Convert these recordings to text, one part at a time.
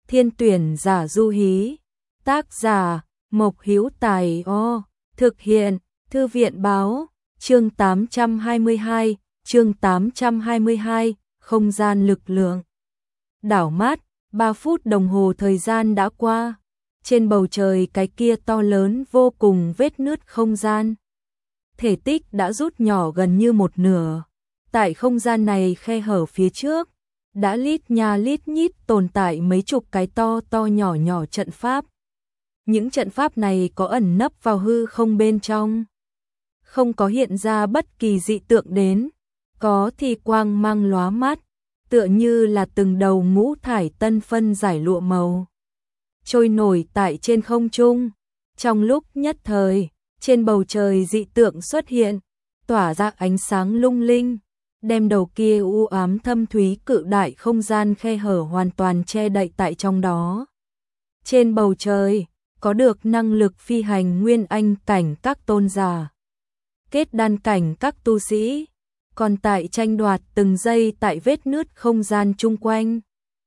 Thiên tuyển giả du hí. Tác giả Mộc Hữu Tài. Thực hiện Thư viện báo. Chương 822, không gian lực lượng. Đảo mắt, 3 phút đồng hồ thời gian đã qua. Trên bầu trời cái kia to lớn vô cùng vết nứt không gian. Thể tích đã rút nhỏ gần như một nửa. Tại không gian này khe hở phía trước, đã lít nha lít nhít tồn tại mấy chục cái to to nhỏ nhỏ trận pháp. Những trận pháp này có ẩn nấp vào hư không bên trong. Không có hiện ra bất kỳ dị tượng đến, có thì quang mang lóa mắt, tựa như là từng đầu ngũ thải tân phân giải lụa màu. Trôi nổi tại trên không trung, trong lúc nhất thời, trên bầu trời dị tượng xuất hiện, tỏa ra ánh sáng lung linh, đem đầu kia u ám thâm thúy cự đại không gian khe hở hoàn toàn che đậy tại trong đó. Trên bầu trời, có được năng lực phi hành nguyên anh cảnh các tôn giả, kết đan cảnh các tu sĩ, còn tại tranh đoạt từng giây tại vết nứt không gian chung quanh.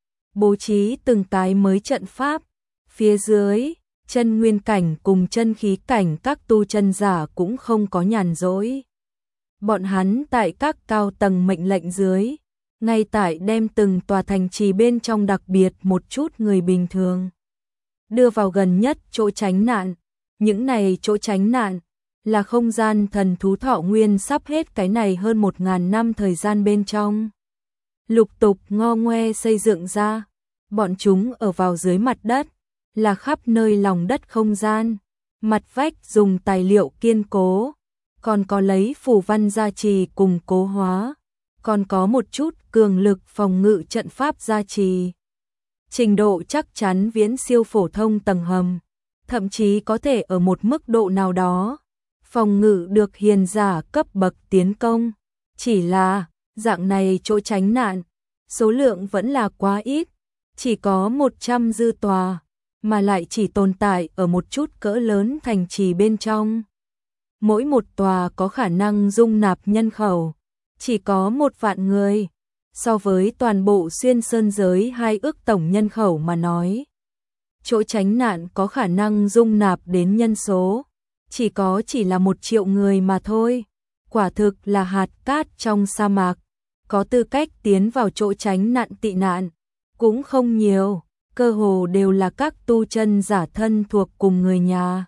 Bố trí từng cái mới trận pháp, phía dưới, chân nguyên cảnh cùng chân khí cảnh các tu chân giả cũng không có nhàn rỗi. Bọn hắn tại các cao tầng mệnh lệnh dưới, ngay tại đem từng tòa thành trì bên trong đặc biệt một chút người bình thường đưa vào gần nhất chỗ tránh nạn. Những này chỗ tránh nạn là không gian thần thú thọ nguyên sắp hết cái này hơn 1000 năm thời gian bên trong. Lục tục ngo ngoe xây dựng ra, bọn chúng ở vào dưới mặt đất, là khắp nơi lòng đất không gian, mặt vách dùng tài liệu kiên cố, còn có lấy phù văn gia trì cùng cố hóa, còn có một chút cường lực phòng ngự trận pháp gia trì. Trình độ chắc chắn viễn siêu phổ thông tầng hầm, thậm chí có thể ở một mức độ nào đó phòng ngự được hiền giả cấp bậc tiến công. Chỉ là dạng này chỗ tránh nạn, số lượng vẫn là quá ít, chỉ có 100 dư tòa, mà lại chỉ tồn tại ở một chút cỡ lớn thành trì bên trong. Mỗi một tòa có khả năng dung nạp nhân khẩu chỉ có 1 vạn người, so với toàn bộ xuyên sơn giới 2 ước tổng nhân khẩu mà nói. Chỗ tránh nạn có khả năng dung nạp đến nhân số chỉ là 1 triệu người mà thôi. Quả thực là hạt cát trong sa mạc, có tư cách tiến vào chỗ tránh nạn tị nạn cũng không nhiều, cơ hồ đều là các tu chân giả thân thuộc cùng người nhà.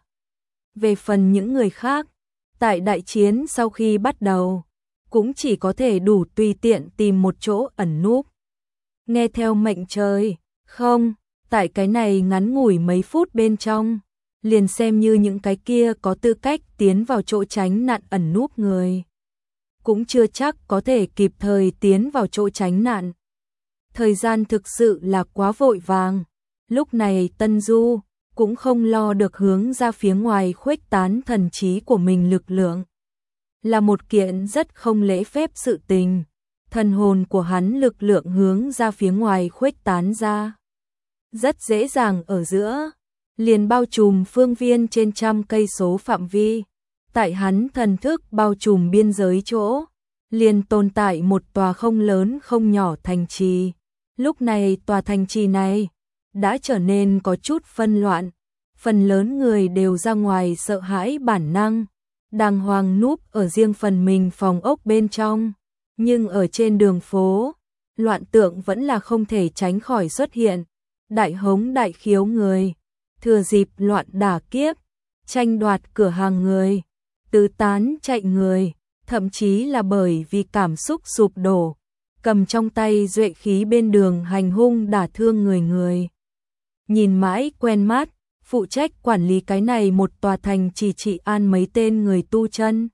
Về phần những người khác, tại đại chiến sau khi bắt đầu, cũng chỉ có thể đủ tùy tiện tìm một chỗ ẩn núp, nghe theo mệnh trời. Không, tại cái này ngắn ngủi mấy phút bên trong, liền xem như những cái kia có tư cách tiến vào chỗ tránh nạn ẩn núp người, cũng chưa chắc có thể kịp thời tiến vào chỗ tránh nạn. Thời gian thực sự là quá vội vàng, lúc này Tân Du cũng không lo được hướng ra phía ngoài khuếch tán thần trí của mình lực lượng. Là một kiện rất không lễ phép sự tình, thần hồn của hắn lực lượng hướng ra phía ngoài khuếch tán ra. Rất dễ dàng ở giữa, liền bao trùm phương viên trên 100 cây số phạm vi. Tại hắn thần thức bao trùm biên giới chỗ, liền tồn tại một tòa không lớn không nhỏ thành trì. Lúc này tòa thành trì này đã trở nên có chút phân loạn, phần lớn người đều ra ngoài sợ hãi bản năng, đàng hoàng núp ở riêng phần mình phòng ốc bên trong. Nhưng ở trên đường phố, loạn tượng vẫn là không thể tránh khỏi xuất hiện. Đại hống đại khiếu người, thừa dịp loạn đả kiếp, tranh đoạt cửa hàng người, tứ tán chạy người, thậm chí là bởi vì cảm xúc sụp đổ, cầm trong tay duệ khí bên đường hành hung đả thương người. Nhìn mãi quen mắt, phụ trách quản lý cái này một tòa thành chỉ trị an mấy tên người tu chân.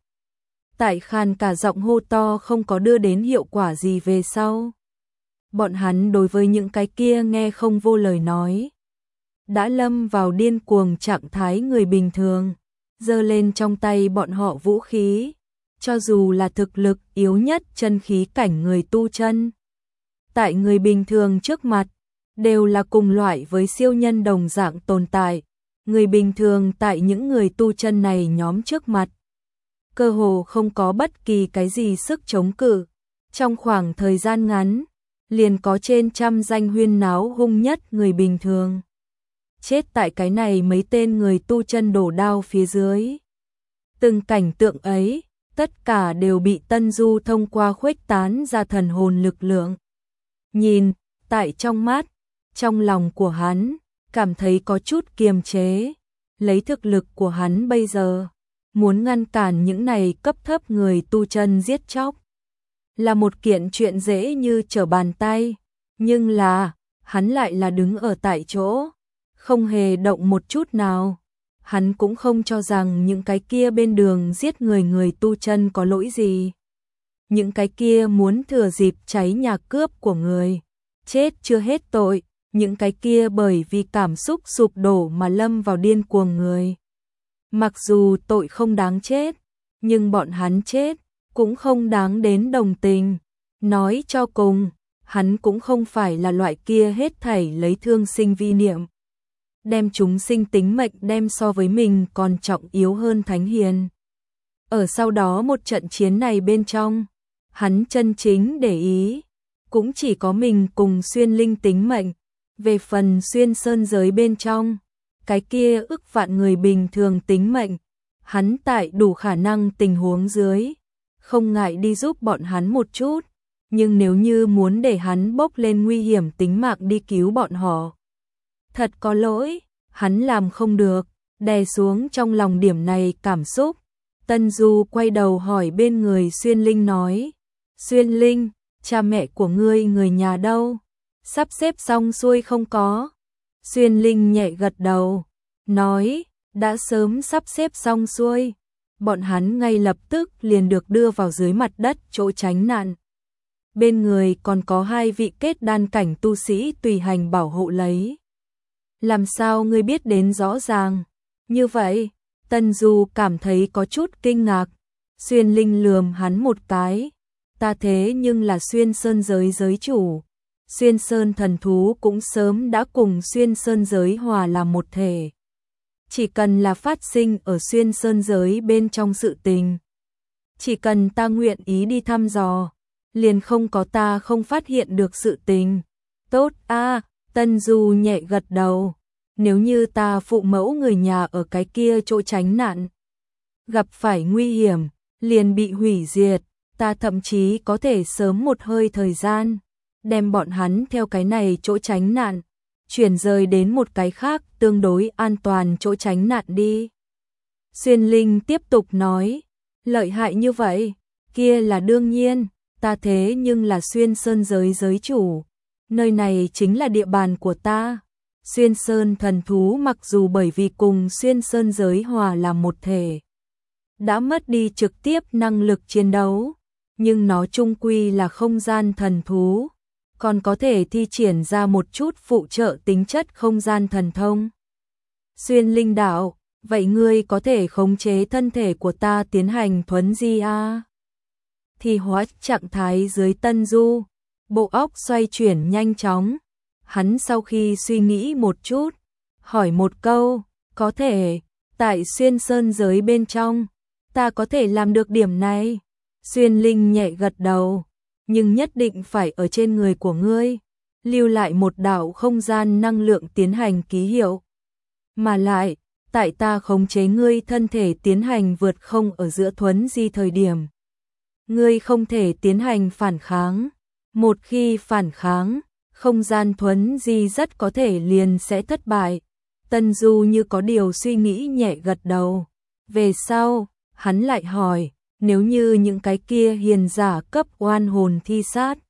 Tại khan cả giọng hô to không có đưa đến hiệu quả gì về sau. Bọn hắn đối với những cái kia nghe không vô lời nói, đã lâm vào điên cuồng trạng thái người bình thường, giơ lên trong tay bọn họ vũ khí, cho dù là thực lực yếu nhất chân khí cảnh người tu chân. Tại người bình thường trước mặt, đều là cùng loại với siêu nhân đồng dạng tồn tại. Người bình thường tại những người tu chân này nhóm trước mặt, cơ hồ không có bất kỳ cái gì sức chống cự. Trong khoảng thời gian ngắn, liền có trên trăm danh huyên náo hung nhất người bình thường. Chết tại cái này mấy tên người tu chân đổ đao phía dưới. Từng cảnh tượng ấy, tất cả đều bị Tân Du thông qua khuếch tán ra thần hồn lực lượng. Nhìn, tại trong mắt, trong lòng của hắn, cảm thấy có chút kiềm chế. Lấy thực lực của hắn bây giờ, muốn ngăn cản những này cấp thấp người tu chân giết chóc là một kiện chuyện dễ như trở bàn tay, nhưng là, hắn lại là đứng ở tại chỗ, không hề động một chút nào. Hắn cũng không cho rằng những cái kia bên đường giết người tu chân có lỗi gì. Những cái kia muốn thừa dịp cháy nhà cướp của người, chết chưa hết tội, những cái kia bởi vì cảm xúc sụp đổ mà lâm vào điên cuồng người. Mặc dù tội không đáng chết, nhưng bọn hắn chết cũng không đáng đến đồng tình. Nói cho cùng, hắn cũng không phải là loại kia hết thảy lấy thương sinh vi niệm, đem chúng sinh tính mệnh đem so với mình còn trọng yếu hơn thánh hiền. Ở sau đó một trận chiến này bên trong, hắn chân chính để ý, cũng chỉ có mình cùng Xuyên Linh tính mệnh. Về phần Xuyên Sơn giới bên trong, cái kia ức vạn người bình thường tính mệnh, hắn tại đủ khả năng tình huống dưới, không ngại đi giúp bọn hắn một chút, nhưng nếu như muốn để hắn bốc lên nguy hiểm tính mạng đi cứu bọn họ, thật có lỗi, hắn làm không được. Đè xuống trong lòng điểm này cảm xúc, Tân Du quay đầu hỏi bên người Xuyên Linh nói, Xuyên Linh, cha mẹ của ngươi người nhà đâu? Sắp xếp xong xuôi không có? Xuyên Linh nhẹ gật đầu, nói, đã sớm sắp xếp xong xuôi. Bọn hắn ngay lập tức liền được đưa vào dưới mặt đất chỗ tránh nạn. Bên người còn có 2 vị kết đan cảnh tu sĩ tùy hành bảo hộ lấy. Làm sao ngươi biết đến rõ ràng? Như vậy, Tân Du cảm thấy có chút kinh ngạc. Xuyên Linh lườm hắn một cái. Ta thế nhưng là Xuyên Sơn giới giới chủ. Xuyên Sơn thần thú cũng sớm đã cùng Xuyên Sơn giới hòa làm một thể. Chỉ cần là phát sinh ở Xuyên Sơn giới bên trong sự tình, chỉ cần ta nguyện ý đi thăm dò, liền không có ta không phát hiện được sự tình. Tốt a, Tân Du nhẹ gật đầu. Nếu như ta phụ mẫu người nhà ở cái kia chỗ tránh nạn, gặp phải nguy hiểm, liền bị hủy diệt, ta thậm chí có thể sớm một hơi thời gian, đem bọn hắn theo cái này chỗ tránh nạn, chuyển rời đến một cái khác tương đối an toàn chỗ tránh nạn đi. Xuyên Linh tiếp tục nói, lợi hại như vậy, kia là đương nhiên, ta thế nhưng là Xuyên Sơn giới giới chủ, nơi này chính là địa bàn của ta. Xuyên Sơn thần thú mặc dù bởi vì cùng Xuyên Sơn giới hòa làm một thể, đã mất đi trực tiếp năng lực chiến đấu, nhưng nó chung quy là không gian thần thú, còn có thể thi triển ra một chút phụ trợ tính chất không gian thần thông. Xuyên Linh đạo, vậy ngươi có thể khống chế thân thể của ta tiến hành thuấn di a? Thì hóa trạng thái dưới Tân Du, bộ óc xoay chuyển nhanh chóng. Hắn sau khi suy nghĩ một chút, hỏi một câu, có thể, tại Xuyên Sơn giới bên trong, ta có thể làm được điểm này. Xuyên Linh nhẹ gật đầu, nhưng nhất định phải ở trên người của ngươi, lưu lại một đạo không gian năng lượng tiến hành ký hiệu. Mà lại, tại ta khống chế ngươi thân thể tiến hành vượt không ở giữa thuấn di thời điểm, ngươi không thể tiến hành phản kháng. Một khi phản kháng, không gian thuấn di rất có thể liền sẽ thất bại. Tân Du như có điều suy nghĩ nhẹ gật đầu. Về sau, hắn lại hỏi, nếu như những cái kia hiền giả cấp oan hồn thi sát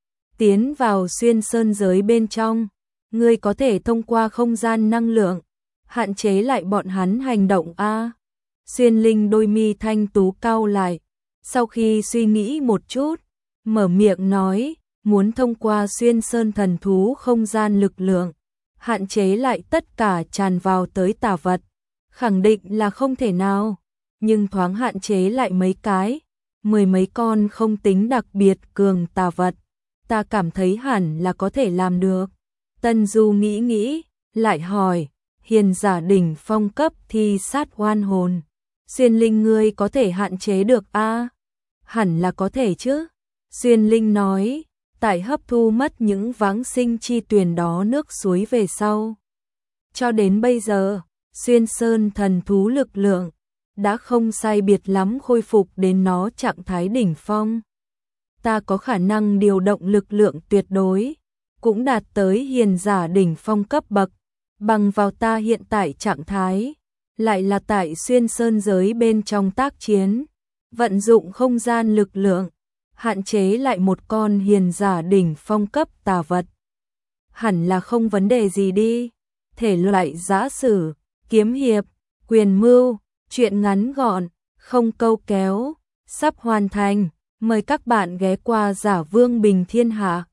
tiến vào Xuyên Sơn giới bên trong, ngươi có thể thông qua không gian năng lượng hạn chế lại bọn hắn hành động a? Xuyên Linh đôi mi thanh tú cau lại, sau khi suy nghĩ một chút, mở miệng nói, muốn thông qua Xuyên Sơn thần thú không gian lực lượng hạn chế lại tất cả tràn vào tới tà vật, khẳng định là không thể nào, nhưng thoáng hạn chế lại mấy cái, 10 mấy con không tính đặc biệt cường tà vật, ta cảm thấy hẳn là có thể làm được. Tân Du nghĩ nghĩ, lại hỏi, hiền giả đỉnh phong cấp thi sát oan hồn, Xuyên Linh ngươi có thể hạn chế được a? Hẳn là có thể chứ. Xuyên Linh nói, tại hấp thu mất những vãng sinh chi tuyền đó nước suối về sau. Cho đến bây giờ, xuyên sơn thần thú lực lượng đã không sai biệt lắm khôi phục đến nó trạng thái đỉnh phong. Ta có khả năng điều động lực lượng tuyệt đối, cũng đạt tới hiền giả đỉnh phong cấp bậc, bằng vào ta hiện tại trạng thái, lại là tại xuyên sơn giới bên trong tác chiến, vận dụng không gian lực lượng, hạn chế lại một con hiền giả đỉnh phong cấp tà vật. Hẳn là không vấn đề gì đi. Thể loại giã sử, kiếm hiệp, quyền mưu, truyện ngắn gọn, không câu kéo, sắp hoàn thành. Mời các bạn ghé qua Giả Vương Bình Thiên Hạ.